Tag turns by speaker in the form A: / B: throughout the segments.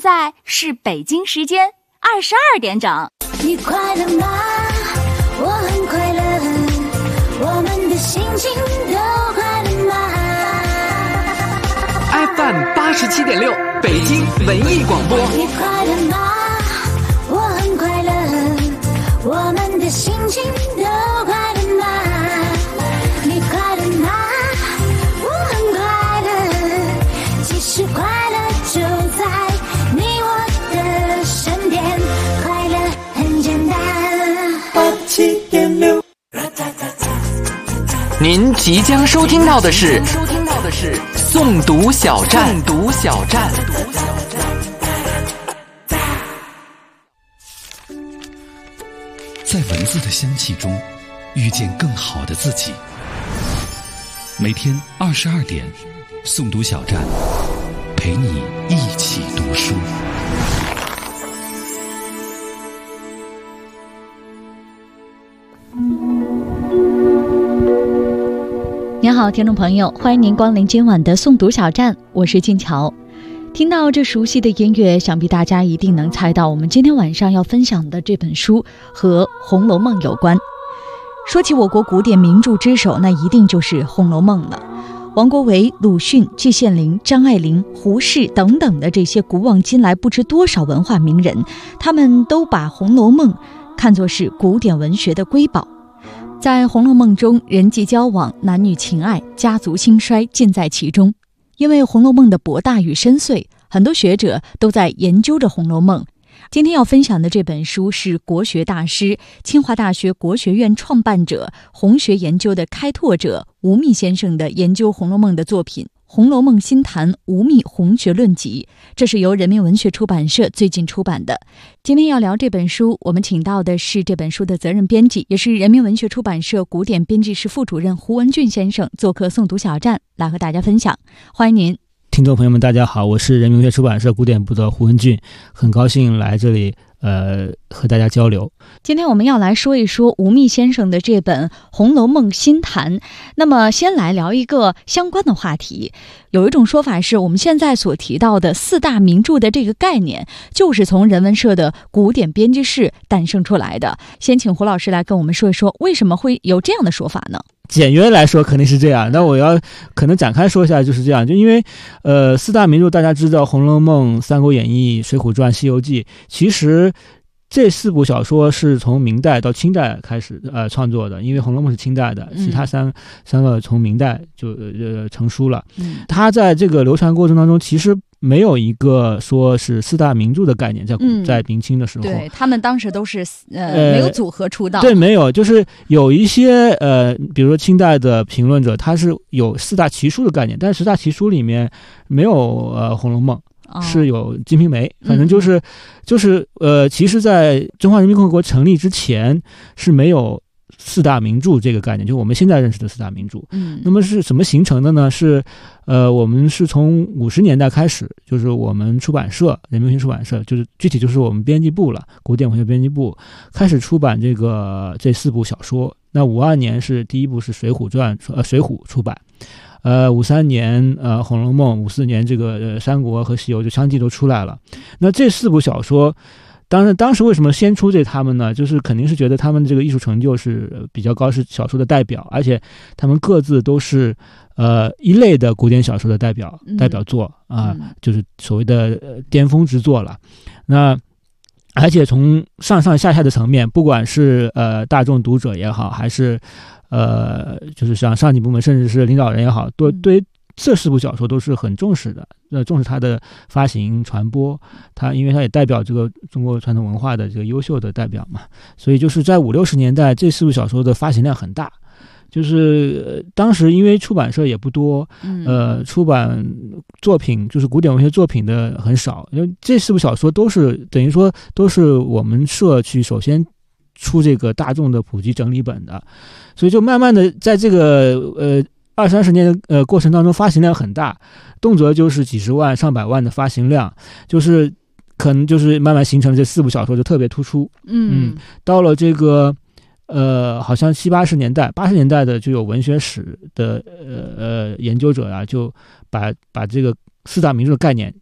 A: 在是北京时间22点整。
B: 你快乐吗？我很快乐，我们的心情都快乐吗？
C: FM 87.6北京文艺广播。
B: 你快乐吗？我很快乐，我们的心情都快乐吗？你快乐吗？我很快乐，其实快乐就在你我的身边，快乐很简单。87.6。
C: 您即将收听到的是诵读小站。
D: 在文字的香气中遇见更好的自己。每天22点，诵读小站陪你一起读书。
E: 您好，听众朋友，欢迎您光临今晚的诵读小站，我是静乔。听到这熟悉的音乐，想必大家一定能猜到我们今天晚上要分享的这本书和《红楼梦》有关。说起我国古典名著之首，那一定就是《红楼梦》了。王国维、鲁迅、季羡林、张爱玲、胡适等等的这些古往今来不知多少文化名人，他们都把《红楼梦》看作是古典文学的瑰宝。在《红楼梦》中，人际交往、男女情爱、家族兴衰尽在其中。因为《红楼梦》的博大与深邃，很多学者都在研究着《红楼梦》。今天要分享的这本书是国学大师、清华大学国学院创办者、红学研究的开拓者吴宓先生的研究《红楼梦》的作品《红楼梦新谈·吴宓红学论集》，这是由人民文学出版社最近出版的。今天要聊这本书，我们请到的是这本书的责任编辑，也是人民文学出版社古典编辑室副主任胡文俊先生做客诵读小站，来和大家分享。欢迎您。
F: 听众朋友们大家好，我是人民文学出版社古典部的胡文俊，很高兴来这里和大家交流。
E: 今天我们要来说一说吴宓先生的这本《红楼梦新谈》。那么先来聊一个相关的话题。有一种说法是，我们现在所提到的四大名著的这个概念，就是从人文社的古典编辑室诞生出来的。先请胡老师来跟我们说一说，为什么会有这样的说法呢？
F: 简约来说肯定是这样，那我要可能展开说一下，就是这样。就因为四大名著大家知道，《红楼梦》、《三国演义》、《水浒传》、《西游记》，其实这四部小说是从明代到清代开始创作的，因为《红楼梦》是清代的，其他三个从明代就成书了。它在这个流传过程当中，其实没有一个说是四大名著的概念，在明清的时候，
E: 对，他们当时都是没有组合出道，
F: 对，没有，就是有一些比如说清代的评论者，他是有四大奇书的概念，但是四大奇书里面没有《红楼梦》。是有《金瓶梅》，反正就是其实在中华人民共和国成立之前是没有四大名著这个概念，就我们现在认识的四大名著。那么是怎么形成的呢？是我们是从50年代开始，就是我们出版社人民文学出版社，就是具体就是我们编辑部了，古典文学编辑部开始出版这四部小说。那52年是第一部是《水浒传》水浒出版。53年《红楼梦》，54年这个三国和西游就相继都出来了。那这四部小说，当时为什么先出他们呢？就是肯定是觉得他们这个艺术成就是比较高，是小说的代表，而且他们各自都是一类的古典小说的代表作就是所谓的巅峰之作了。那而且从上下的层面，不管是大众读者也好，还是就是像上级部门甚至是领导人也好，对这四部小说都是很重视的，重视它的发行传播，因为它也代表这个中国传统文化的这个优秀的代表嘛，所以就是在50、60年代，这四部小说的发行量很大。就是当时因为出版社也不多，出版作品就是古典文学作品的很少，因为这四部小说都是等于说都是我们社去首先出这个大众的普及整理本的，所以就慢慢的在这个20-30年的过程当中，发行量很大，动辄就是几十万上百万的发行量，就是可能就是慢慢形成这四部小说就特别突出。到了这个好像70、80年代，80年代的就有文学史的研究者啊，就把这个四大名著的概念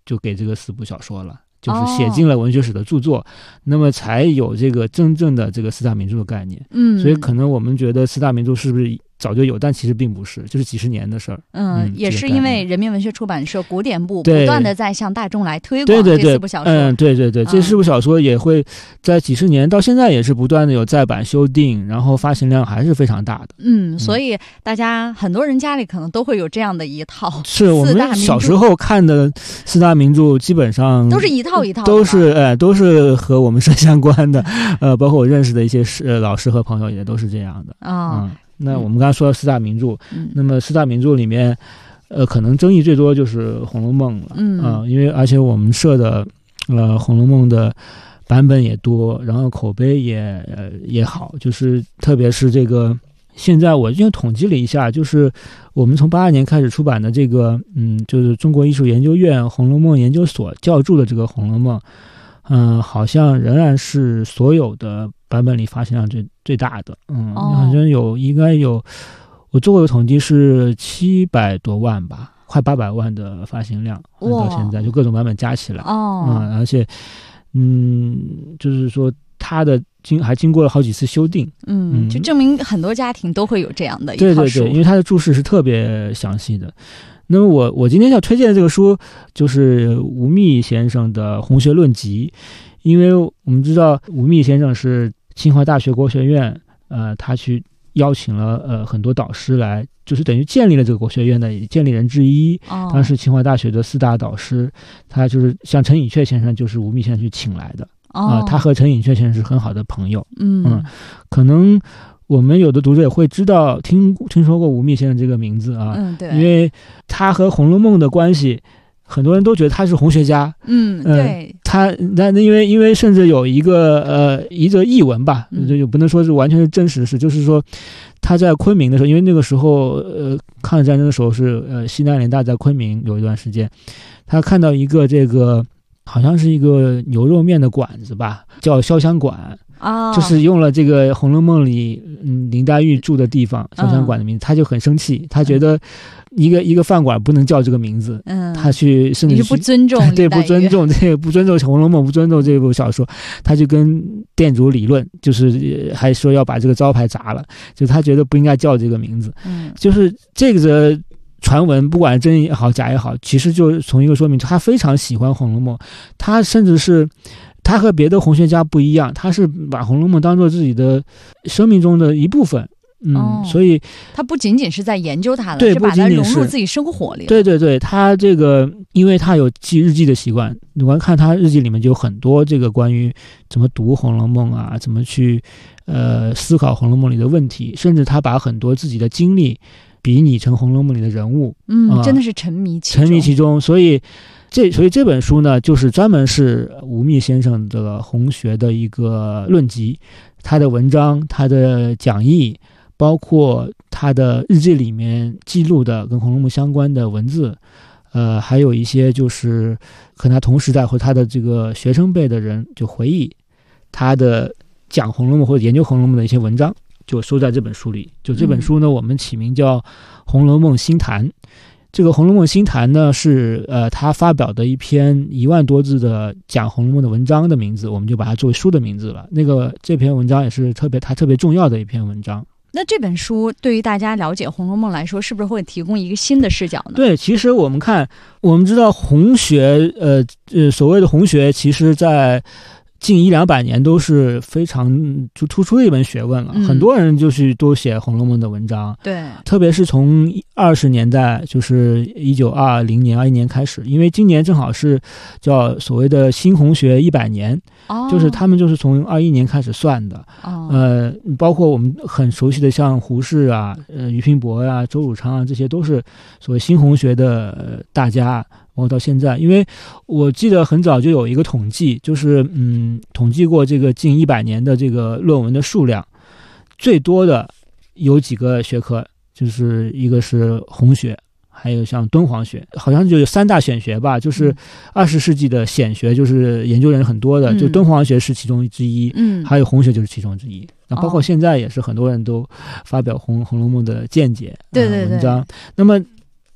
F: 就给这个4部小说了，就是写进了文学史的著作，那么才有这个真正的这个4大名著的概念。所以可能我们觉得4大名著是不是早就有，但其实并不是，就是几十年的事儿。
E: 也是因为人民文学出版社古典部不断的在向大众来推广这4部小说。
F: 对，这4部小说也会在几十年到现在也是不断的有再版修订，然后发行量还是非常大的。
E: 所以大家很多人家里可能都会有这样的一套。
F: 是我们小时候看的4大名著，基本上
E: 都是一套一套的，
F: 都是和我们是相关的。包括我认识的一些老师和朋友也都是这样的。那我们刚才说到4大名著，那么4大名著里面，可能争议最多就是《红楼梦》了。因为而且我们社的《红楼梦》的版本也多，然后口碑也好，就是特别是这个，现在我就统计了一下，就是我们从82年开始出版的这个，就是中国艺术研究院红楼梦研究所校注的这个《红楼梦》。好像仍然是所有的版本里发行量最大的。好像应该有，我做过的统计是700多万吧，快800万的发行量，到现在就各种版本加起来。而且就是说它的还经过了好几次修订。
E: 就证明很多家庭都会有这样的一套书。
F: 对，因为它的注释是特别详细的。那么我今天要推荐的这个书就是吴宓先生的《红学论集》，因为我们知道吴宓先生是清华大学国学院，他去邀请了很多导师来，就是等于建立了这个国学院的建立人之一。当时清华大学的4大导师，他就是像陈寅恪先生就是吴宓先生去请来的。他和陈寅恪先生是很好的朋友。可能我们有的读者也会知道听说过吴宓先生这个名字啊。
E: 对，
F: 因为他和《红楼梦》的关系，很多人都觉得他是红学家。
E: 对，
F: 那因为甚至有一则译文吧，就不能说是完全是真实的事，就是说他在昆明的时候，因为那个时候抗日战争的时候是西南联大在昆明有一段时间，他看到一个这个好像是一个牛肉面的馆子吧，叫潇湘馆。就是用了这个《红楼梦》里林黛玉住的地方潇湘馆的名字，他就很生气，他觉得一个饭馆不能叫这个名字。他去甚至
E: 你是不尊重
F: 对，不尊重这个，不尊重《红楼梦》，不尊重这部小说，他就跟店主理论，就是还说要把这个招牌砸了，就他觉得不应该叫这个名字。就是这个传闻不管真也好假也好，其实就从一个说明他非常喜欢《红楼梦》，他甚至是他和别的红学家不一样，他是把《红楼梦》当作自己的生命中的一部分。所以
E: 他不仅仅是在研究它了，
F: 对，
E: 是把它融入自己生活里。
F: 对，他这个因为他有记日记的习惯，你看他日记里面就有很多这个关于怎么读《红楼梦》啊，怎么去思考《红楼梦》里的问题，甚至他把很多自己的经历比拟成《红楼梦》里的人物。
E: 真的是沉迷
F: 其中，所以这本书呢，就是专门是吴宓先生的红学的一个论集，他的文章、他的讲义，包括他的日记里面记录的跟《红楼梦》相关的文字，还有一些就是和他同时代或他的这个学生辈的人就回忆他的讲《红楼梦》或者研究《红楼梦》的一些文章，就收在这本书里。就这本书呢，我们起名叫《红楼梦新谈》。这个《红楼梦新谈》呢，是他发表的一篇1万多字的讲《红楼梦》的文章的名字，我们就把它作为书的名字了。这篇文章也是特别重要的一篇文章。
E: 那这本书对于大家了解《红楼梦》来说，是不是会提供一个新的视角呢？
F: 对，其实我们知道红学，所谓的红学，其实在近100-200年都是非常就突出的一门学问了。很多人就是都写《红楼梦》的文章。
E: 对，
F: 特别是从20年代，就是1920年、21年开始，因为今年正好是叫所谓的新红学100年。就是他们就是从21年开始算的。包括我们很熟悉的像胡适啊、俞平伯啊、周汝昌啊，这些都是所谓新红学的大家。包括到现在，因为我记得很早就有一个统计，就是统计过这个近100年的这个论文的数量，最多的有几个学科，就是一个是红学，还有像敦煌学，好像就有3大显学吧，就是20世纪的显学，就是研究人很多的，就敦煌学是其中之一，还有红学就是其中之一。那包括现在也是很多人都发表红楼梦的见解文章。那么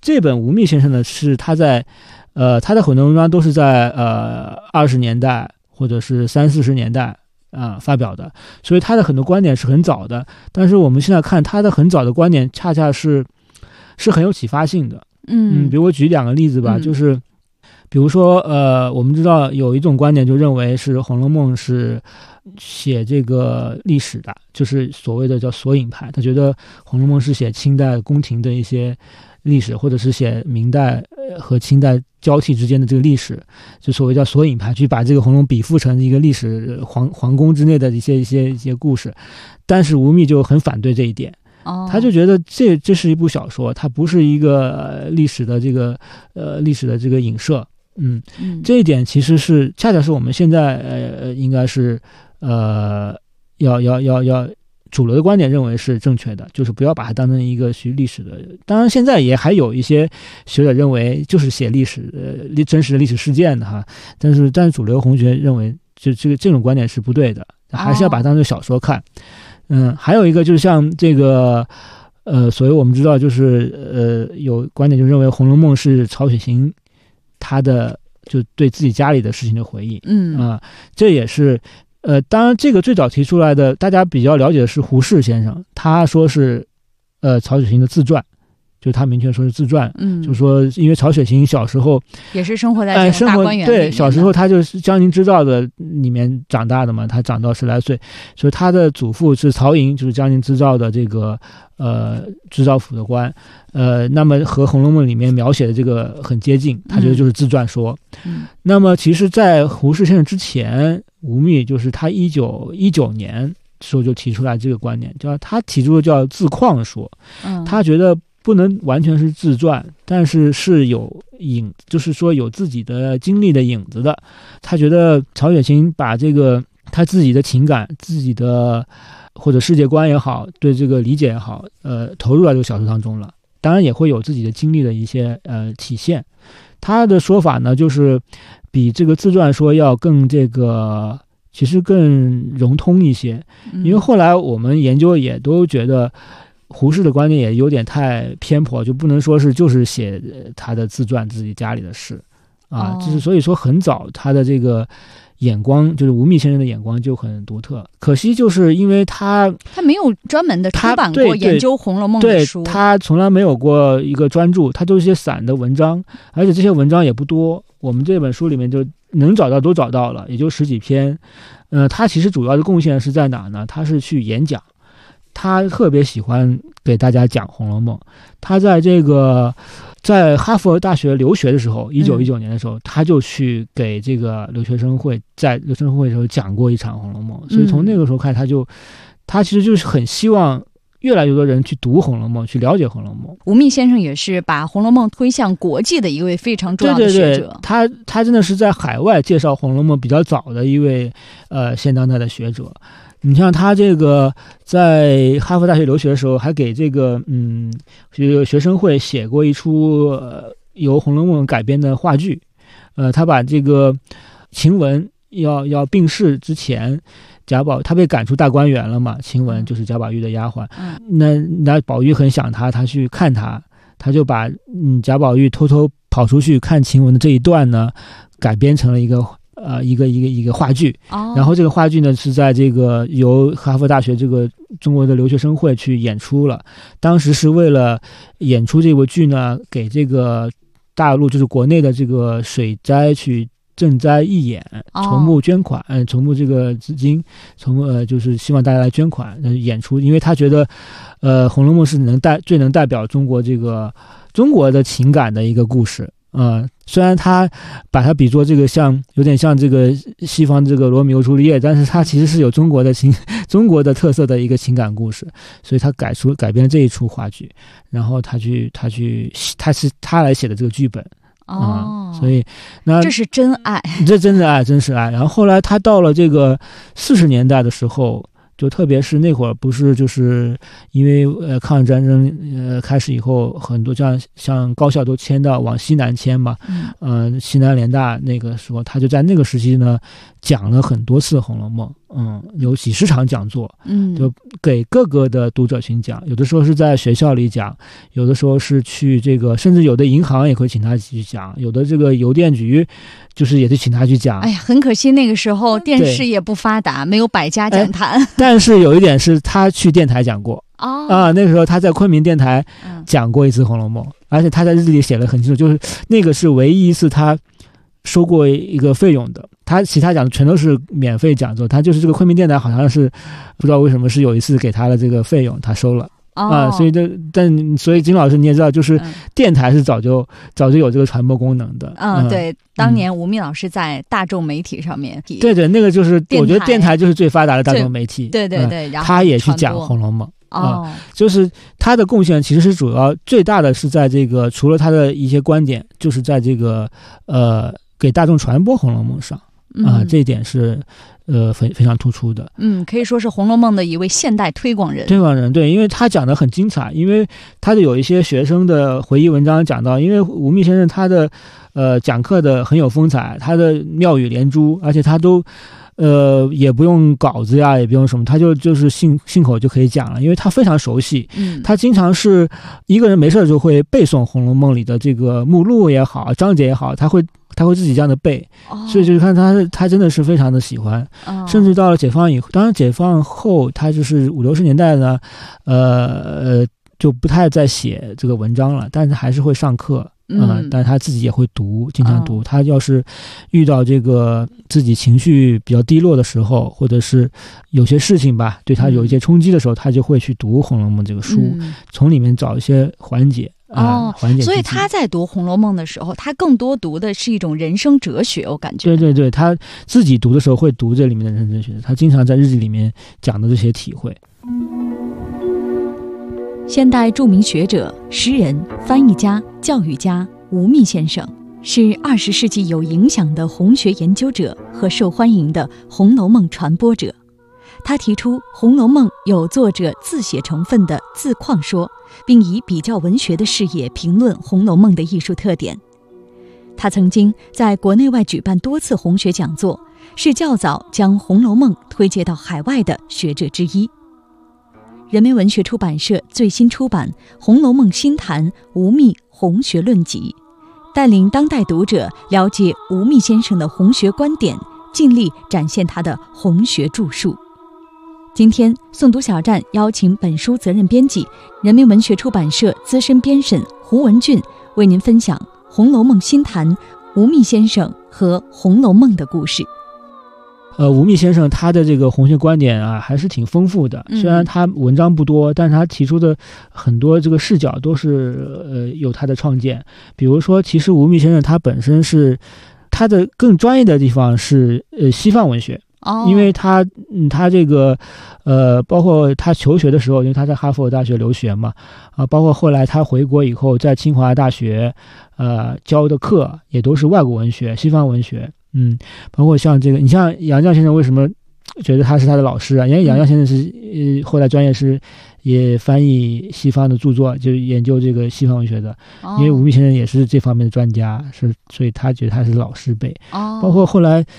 F: 这本吴宓先生呢，是他在他的很多文章都是在20年代或者是30-40年代发表的，所以他的很多观点是很早的。但是我们现在看他的很早的观点，恰恰是很有启发性的。比如我举2个例子吧，就是比如说我们知道有一种观点就认为是《红楼梦》是写这个历史的，就是所谓的叫索引派，他觉得《红楼梦》是写清代宫廷的一些历史，或者是写明代和清代交替之间的这个历史，就所谓叫索引派，去把这个《红楼梦》比附成一个历史皇宫之内的一些故事。但是吴宓就很反对这一点，他就觉得这是一部小说，它不是一个历史的这个影射。这一点其实是恰恰是我们现在应该是要主流的观点认为是正确的，就是不要把它当成一个学历史的。当然现在也还有一些学者认为就是写历史真实的历史事件的哈，但是主流红学认为这种观点是不对的，还是要把它当成小说看。还有一个就是像这个所以我们知道就是有观点就认为《红楼梦》是曹雪芹他的就对自己家里的事情的回忆。这也是当然这个最早提出来的大家比较了解的是胡适先生，他说是曹雪芹的自传，就他明确说是自传。就是说因为曹雪芹小时候
E: 也是生活在这个大观园里面的，
F: 对，小时候他就是江宁织造的里面长大的嘛，他长到10来岁，所以他的祖父是曹寅，就是江宁织造的这个织造府的官。那么和《红楼梦》里面描写的这个很接近，他觉得就是自传说。那么其实在胡适先生之前，吴宓就是他1919年时候就提出来这个观点，他提出的叫自况说。他觉得不能完全是自传，但是有就是说有自己的经历的影子的。他觉得曹雪芹把这个他自己的情感、自己的或者世界观也好，对这个理解也好，投入到这个小说当中了。当然也会有自己的经历的一些体现。他的说法呢，就是比这个自传说要更其实更融通一些。因为后来我们研究也都觉得胡适的观点也有点太偏颇，就不能说就是写他的自传自己家里的事就是所以说很早他的这个眼光，就是吴宓先生的眼光就很独特。可惜就是因为他
E: 没有专门的出版过研究《红楼梦》的书，
F: 对，他从来没有过一个专著，他都是一些散的文章，而且这些文章也不多。我们这本书里面就能找到都找到了，也就10几篇。他其实主要的贡献是在哪呢？他是去演讲，他特别喜欢给大家讲《红楼梦》。他在哈佛大学留学的时候，1919年的时候，他就去给这个留学生会，在留学生会的时候讲过一场《红楼梦》。所以从那个时候开始，他其实就是很希望越来越多人去读《红楼梦》，去了解《红楼梦》。
E: 吴宓先生也是把《红楼梦》推向国际的一位非常重要的学者。
F: 对，他真的是在海外介绍《红楼梦》比较早的一位现当代的学者。你像他这个在哈佛大学留学的时候，还给这个学生会写过一出由《红楼梦》改编的话剧。他把这个晴雯要病逝之前，他被赶出大观园了嘛，晴雯就是贾宝玉的丫鬟。那宝玉很想他去看他，他就把贾宝玉偷偷跑出去看晴雯的这一段呢，改编成了一个话剧。然后这个话剧呢是在这个由哈佛大学这个中国的留学生会去演出了。当时是为了演出这部剧呢，给这个大陆就是国内的这个水灾去赈灾义演，筹募捐款，筹募这个资金，就是希望大家来捐款演出。因为他觉得《红楼梦》是最能代表中国的情感的一个故事。虽然他把它比作这个有点像这个西方这个罗密欧朱丽叶，但是他其实是有中国的特色的一个情感故事，所以他改编了这一出话剧，然后他来写的这个剧本。所以
E: 这是真爱，
F: 这真的爱，真是爱。然后后来他到了这个40年代的时候，就特别是那会儿不是就是因为抗日战争开始以后，很多像高校都往西南迁嘛。西南联大那个时候，他就在那个时期呢讲了很多次《红楼梦》， 有几十场讲座，就给各个的读者群讲，有的时候是在学校里讲，有的时候是去这个，甚至有的银行也会请他去讲，有的这个邮电局就是也是请他去讲。
E: 哎呀，很可惜那个时候电视也不发达，没有百家讲坛。
F: 但是有一点是他去电台讲过。那个时候他在昆明电台讲过一次《红楼梦》，而且他在日记里写了很清楚，就是那个是唯一一次他收过一个费用的，他其他讲的全都是免费讲座，他就是这个昆明电台好像是不知道为什么是有一次给他的这个费用他收了。所以金老师你也知道，就是电台是早就有这个传播功能的。
E: 对，当年吴宓老师在大众媒体上面，
F: 对，那个就是我觉得电台就是最发达的大众媒体。
E: 对，然后
F: 他也去讲《红楼梦》。就是他的贡献其实是最大的是在这个，除了他的一些观点，就是在这个给大众传播《红楼梦》上这一点是非常突出的。
E: 可以说是《红楼梦》的一位现代推广人。
F: 对，因为他讲的很精彩，因为他的有一些学生的回忆文章讲到，因为吴宓先生他的讲课的很有风采，他的妙语连珠，而且他都也不用稿子呀，也不用什么，他就是信口就可以讲了，因为他非常熟悉。他经常是一个人没事就会背诵《红楼梦》里的这个目录也好，章节也好，他会自己这样的背。所以就是看他真的是非常的喜欢。甚至到了解放以后，当然解放后他就是50、60年代呢，就不太再写这个文章了，但是还是会上课。但是他自己也会读，经常读。他要是遇到这个自己情绪比较低落的时候，或者是有些事情吧对他有一些冲击的时候，他就会去读《红楼梦》这个书，从里面找一些缓解。缓解。
E: 所以他在读《红楼梦》的时候，他更多读的是一种人生哲学，我感觉。
F: 对，他自己读的时候会读这里面的人生哲学，他经常在日记里面讲的这些体会。
E: 现代著名学者、诗人、翻译家、教育家吴宓先生是20世纪有影响的红学研究者和受欢迎的《红楼梦》传播者。他提出《红楼梦》有作者自写成分的自况说，并以比较文学的视野评论《红楼梦》的艺术特点。他曾经在国内外举办多次红学讲座，是较早将《红楼梦》推介到海外的学者之一。人民文学出版社最新出版《红楼梦新谈·吴宓红学论集》，带领当代读者了解吴宓先生的红学观点，尽力展现他的红学著述。今天诵读小站邀请本书责任编辑、人民文学出版社资深编审胡文俊为您分享《红楼梦新谈》吴宓先生和《红楼梦》的故事。
F: 吴宓先生他的这个红学观点啊，还是挺丰富的。虽然他文章不多，但是他提出的很多这个视角都是有他的创建。比如说，其实吴宓先生他本身是他的更专业的地方是西方文学。因为他这个包括他求学的时候，因为他在哈佛大学留学嘛，包括后来他回国以后在清华大学教的课也都是外国文学、西方文学。包括像这个，你像杨绛先生为什么觉得他是他的老师啊？因为杨绛先生是后来专业是也翻译西方的著作，就是研究这个西方文学的。因为吴宓先生也是这方面的专家，所以他觉得他是老师辈。包括后来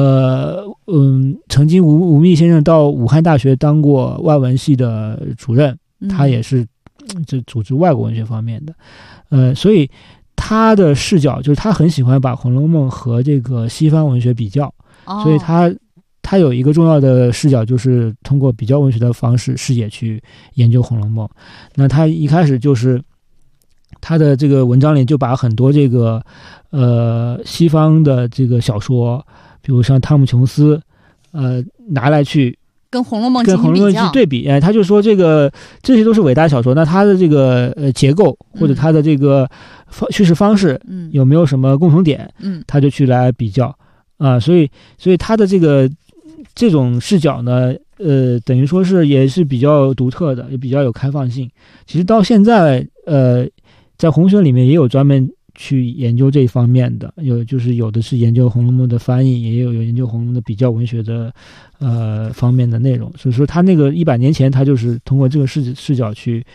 F: 曾经吴宓先生到武汉大学当过外文系的主任，他也是就组织外国文学方面的。所以他的视角就是他很喜欢把《红楼梦》和这个西方文学比较，所以他有一个重要的视角，就是通过比较文学的方式视野去研究《红楼梦》。那他一开始就是他的这个文章里就把很多这个西方的这个小说，比如像汤姆琼斯拿来去
E: 跟《红楼梦》进行比较
F: 对比。他就说这些都是伟大小说，那他的这个结构或者他的这个叙事方式有没有什么共同点，他就去来比较所以他的这种视角呢，等于说是也是比较独特的，也比较有开放性。其实到现在在红学里面也有专门去研究这一方面的，有的是研究《红楼梦》的翻译，也有研究《红楼梦》的比较文学的方面的内容。所以说他那个100年前他就是通过这个视角去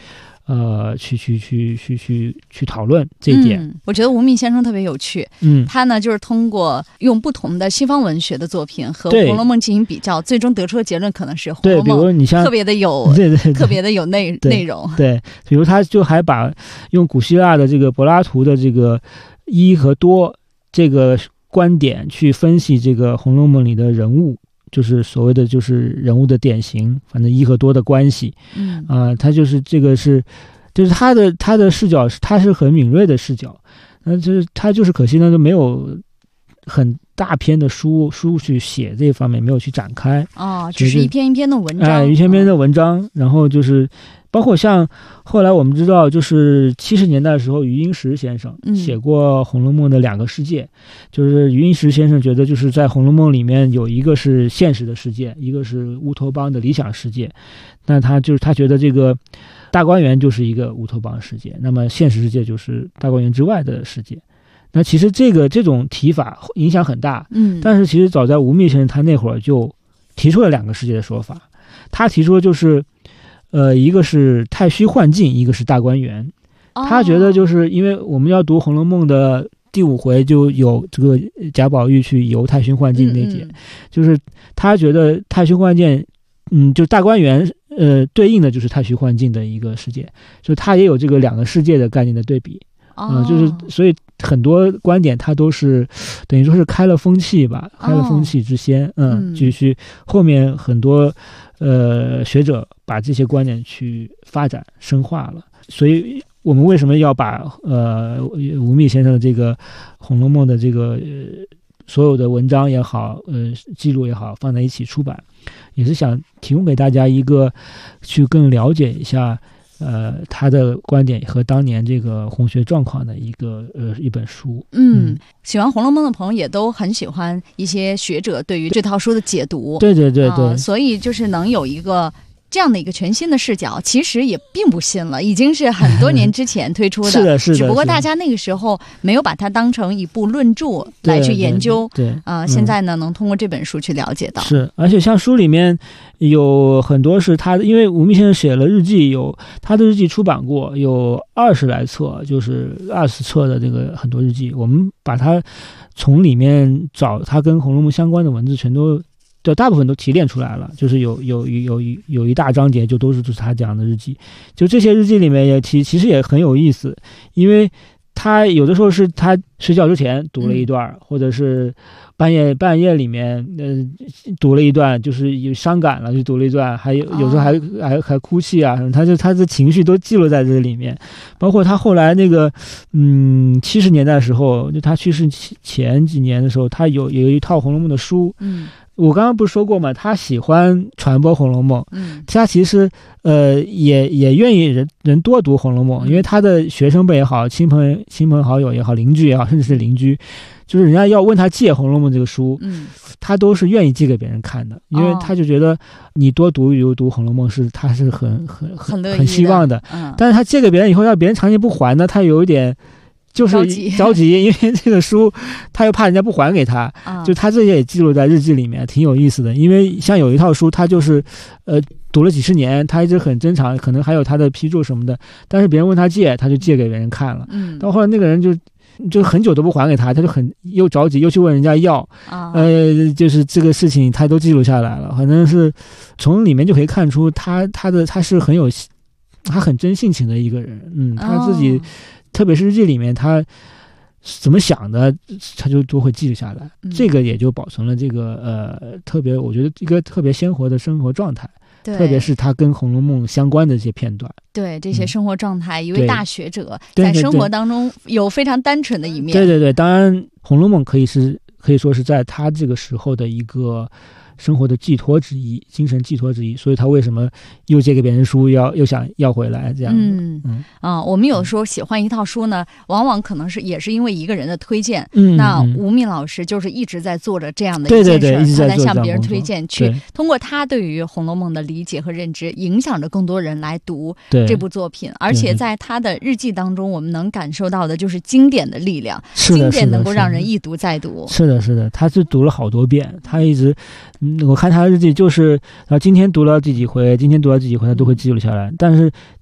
F: 去讨论这一点。
E: 我觉得吴宓先生特别有趣。他呢就是通过用不同的西方文学的作品和《红楼梦》进行比较，最终得出的结论可能是《红楼梦》
F: 比如你像
E: 特别的有特别的有内容。
F: 对，比如他就还把用古希腊的这个柏拉图的这个一和多这个观点去分析这个《红楼梦》里的人物，就是所谓的就是人物的典型，反正一和多的关系。他就是这个就是他的视角他是很敏锐的视角。就是他就是可惜呢就没有很大篇的书去写这方面，没有去展开。
E: 只是一篇一篇的文章。
F: 一篇篇的文章。然后就是包括像后来我们知道，就是70年代的时候，余英时先生写过《红楼梦》的2个世界。就是余英时先生觉得，就是在《红楼梦》里面有一个是现实的世界，一个是乌托邦的理想世界。那他觉得这个大观园就是一个乌托邦世界，那么现实世界就是大观园之外的世界。那其实这种提法影响很大。但是其实早在吴宓先生他那会儿就提出了2个世界的说法。他提出的就是一个是太虚幻境，一个是大观园。他觉得就是因为我们要读《红楼梦》的第5回就有这个贾宝玉去游太虚幻境那节。就是他觉得太虚幻境就大观园对应的就是太虚幻境的一个世界，就他也有这个2个世界的概念的对比。就是所以很多观点他都是等于说是开了风气吧，开了风气之先。继续后面很多学者把这些观点去发展深化了。所以我们为什么要把吴宓先生的这个《红楼梦》的这个所有的文章也好记录也好放在一起出版，也是想提供给大家一个去更了解一下他的观点和当年这个红学状况的一本书。
E: 喜欢《红楼梦》的朋友也都很喜欢一些学者对于这套书的解读。
F: 对，
E: 所以就是能有一个这样的一个全新的视角，其实也并不新了，已经是很多年之前推出的。
F: 是的，
E: 只不过大家那个时候没有把它当成一部论著来去研究。现在呢能通过这本书去了解到。
F: 是，而且像书里面有很多是他的，因为吴宓先生写了日记，有他的日记出版过，有20来册，就是20册的这个很多日记。我们把它从里面找他跟《红楼梦》相关的文字全都大部分都提炼出来了，就是有一大章节就是他讲的日记。就这些日记里面也其实也很有意思，因为他有的时候是他睡觉之前读了一段，或者是半夜里面读了一段，就是有伤感了就读了一段，还有时候还哭泣啊什么，他的情绪都记录在这里面。包括他后来那个70年代的时候，就他去世前几年的时候，他有一套《红楼梦》的书。我刚刚不是说过嘛，他喜欢传播《红楼梦》。他其实也愿意人多读《红楼梦》，因为他的学生辈也好，亲朋好友也好，邻居也好，甚至是邻居，就是人家要问他借《红楼梦》这个书，他都是愿意借给别人看的，因为他就觉得你多读一读《红楼梦》他是很希望的。但是他借给别人以后，要别人长期不还呢，他有一点就是着急，因为这个书他又怕人家不还给他。就他这些也记录在日记里面，挺有意思的。因为像有一套书他就是读了几十年，他一直很珍藏，可能还有他的批注什么的，但是别人问他借，他就借给别人看了。到后来那个人就很久都不还给他，他就又着急又去问人家要。就是这个事情他都记录下来了。反正是从里面就可以看出他是他很真性情的一个人。他自己特别是日记里面他怎么想的，他就都会记录下来。这个也就保存了这个我觉得一个特别鲜活的生活状态。特别是他跟《红楼梦》相关的这些片段。对，
E: 这些生活状态，一位大学者在生活当中有非常单纯的一面。
F: 对，当然《红楼梦》可以说是在他这个时候的一个生活的寄托之一，精神寄托之一，所以他为什么又借给别人书又想要回来这样子。
E: 我们有时候喜欢一套书呢，往往可能也是因为一个人的推荐。那吴宓老师就是一直在做着这样的一件事，他在向别人推荐，去通过他对于《红楼梦》的理解和认知，影响着更多人来读这部作品。而且在他的日记当中，我们能感受到的就是经典的力量，经典能够让人一读再读。
F: 是的，他是读了好多遍，他一直我看他的日记就是今天读了第几回，他都会记录下来。但是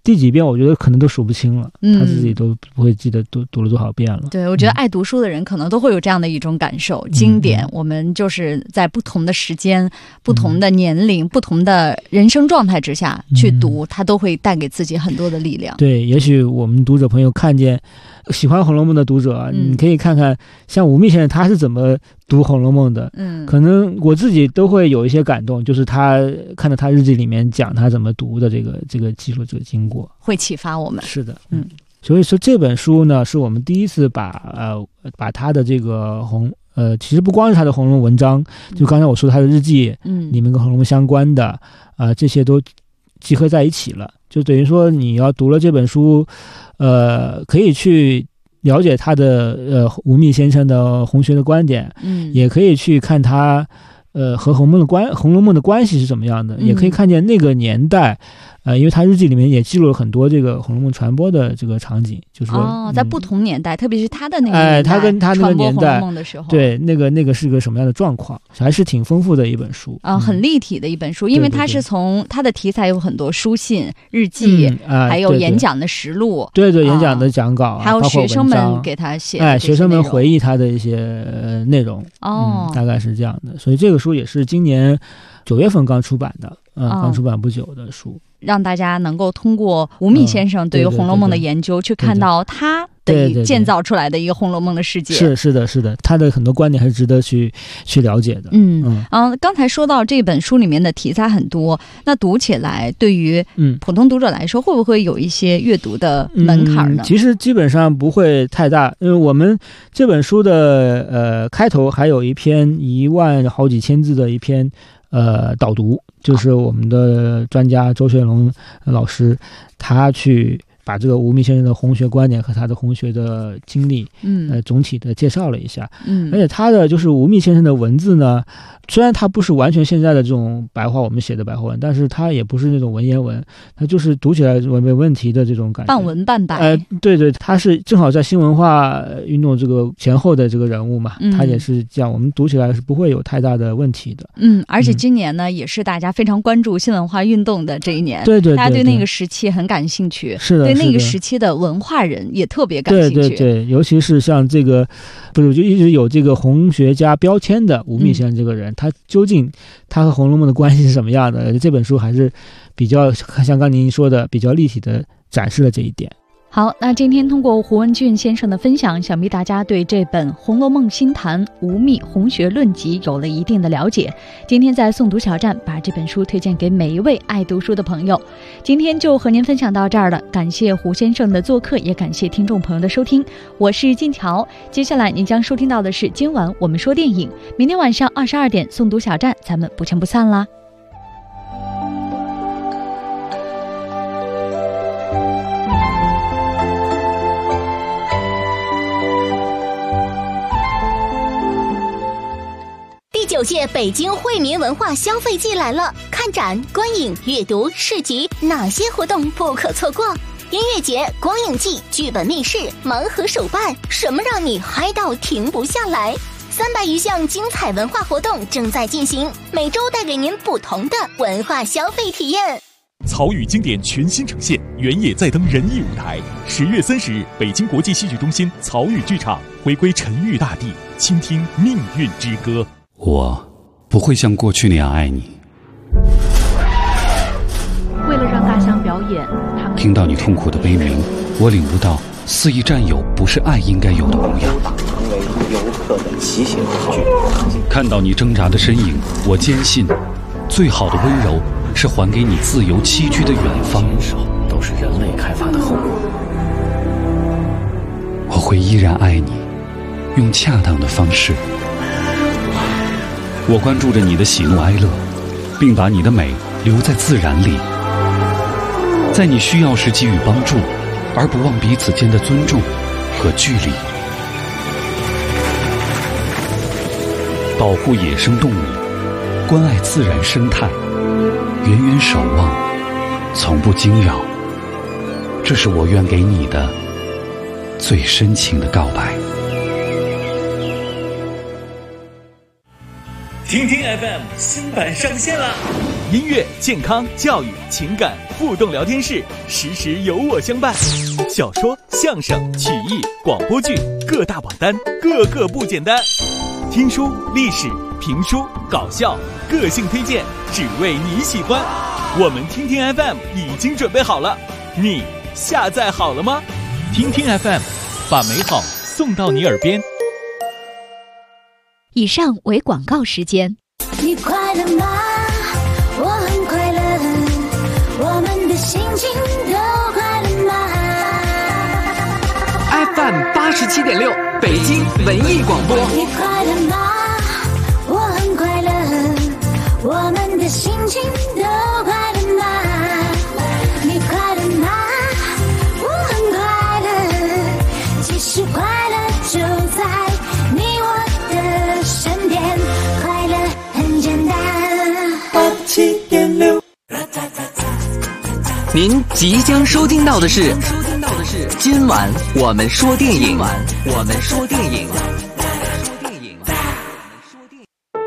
F: 第几遍我觉得可能都数不清了，他自己都不会记得读了多少遍了。
E: 对，我觉得爱读书的人可能都会有这样的一种感受。经典我们就是在不同的时间、不同的年龄、不同的人生状态之下去读，它都会带给自己很多的力量。
F: 对，也许我们读者朋友看见喜欢《红楼梦》的读者，你可以看看像吴宓先生他是怎么读《红楼梦》的。可能我自己都会有一些感动，就是他看到他日记里面讲他怎么读的这个记录这个经过，
E: 会启发我们。
F: 是的，所以说这本书呢，是我们第一次把他的这个其实不光是他的《红楼梦》文章，就刚才我说他的日记，里面跟《红楼梦》相关的这些都集合在一起了，就等于说你要读了这本书，可以去了解他的吴宓先生的红学的观点，也可以去看他和《红楼梦》的关系是怎么样的，也可以看见那个年代。因为他日记里面也记录了很多这个《红楼梦》传播的这个场景，就是说
E: 在不同年代，特别是他的那个年代，
F: 他跟他那个年代
E: 传播《红楼梦》的时候，
F: 对那个是个什么样的状况，还是挺丰富的一本书
E: 很立体的一本书，因为它是从他的题材有很多书信、日记，还有演讲的实录，
F: 对，演讲的讲稿，
E: 还有学生们给他写的
F: 学生们回忆他的一些内容，大概是这样的。所以这个书也是今年9月份刚出版的，刚出版不久的书。
E: 让大家能够通过吴宓先生对于《红楼梦》的研究，去看到他的建造出来的一个《红楼梦》的世界。
F: 是的，他的很多观点还是值得去了解的。
E: 刚才说到这本书里面的题材很多，那读起来对于普通读者来说，会不会有一些阅读的门槛呢？
F: 其实基本上不会太大，因为我们这本书的开头还有一篇1万好几千字的一篇导读，就是我们的专家周学龙老师，他去把这个吴宓先生的红学观点和他的红学的经历，总体的介绍了一下。而且他的就是吴宓先生的文字呢，虽然他不是完全现在的这种白话我们写的白话文，但是他也不是那种文言文，他就是读起来没问题的这种感觉，
E: 半文半白。
F: 对，他是正好在新文化运动这个前后的这个人物嘛，他也是这样，我们读起来是不会有太大的问题的。
E: 而且今年呢，也是大家非常关注新文化运动的这一年，
F: 对，
E: 大家对那个时期很感兴趣，
F: 是的，
E: 对那个时期的文化人也特别感兴趣，
F: 对，尤其是像这个，不是就一直有这个红学家标签的吴宓先生这个人，他究竟他和《红楼梦》的关系是什么样的？这本书还是比较像刚您说的，比较立体的展示了这一点。
E: 好，那今天通过胡文俊先生的分享，想必大家对这本《红楼梦新谈吴宓红学论集》有了一定的了解。今天在诵读小站把这本书推荐给每一位爱读书的朋友。今天就和您分享到这儿了，感谢胡先生的做客，也感谢听众朋友的收听。我是静乔，接下来您将收听到的是今晚我们说电影，明天晚上22点诵读小站，咱们不见不散啦。
G: 9届北京惠民文化消费季来了，看展、观影、阅读、市集，哪些活动不可错过？音乐节、光影季、剧本密室、盲盒手办，什么让你嗨到停不下来？300余项精彩文化活动正在进行，每周带给您不同的文化消费体验。
H: 曹禺经典全新呈现，原野再登人艺舞台。10月30日，北京国际戏剧中心曹禺剧场回归沉郁大地，倾听命运之歌。
D: 我不会像过去那样爱你。
E: 为了让大象表演，他们
D: 听到你痛苦的悲鸣，我领悟到肆意占有不是爱应该有的模样。
I: 成为游客的骑行工具。
D: 看到你挣扎的身影，我坚信，最好的温柔是还给你自由栖居的远方。
I: 都是人类开发的后果。
D: 我会依然爱你，用恰当的方式。我关注着你的喜怒哀乐，并把你的美留在自然里，在你需要时给予帮助，而不忘彼此间的尊重和距离。保护野生动物，关爱自然生态，远远守望，从不惊扰，这是我愿给你的最深情的告白。
H: 听听 FM 新版上线啦！音乐、健康、教育、情感互动聊天室，时时有我相伴。小说、相声、曲艺、广播剧，各大榜单，个个不简单。听书、历史、评书、搞笑，个性推荐，只为你喜欢。我们听听 FM 已经准备好了，你下载好了吗？听听 FM， 把美好送到你耳边。
E: 以上为广告时间。
B: 你快乐吗？我很快乐，我们的心情都快乐吗？
C: FM 87.6北京文艺广播。
B: 你快乐吗？我很快乐，我们的心情都快乐吗？你快乐吗？我很快乐，其实快乐就在你我的身边，快乐很简单。87.6。
C: 您即将收听到的是今晚我们说电影。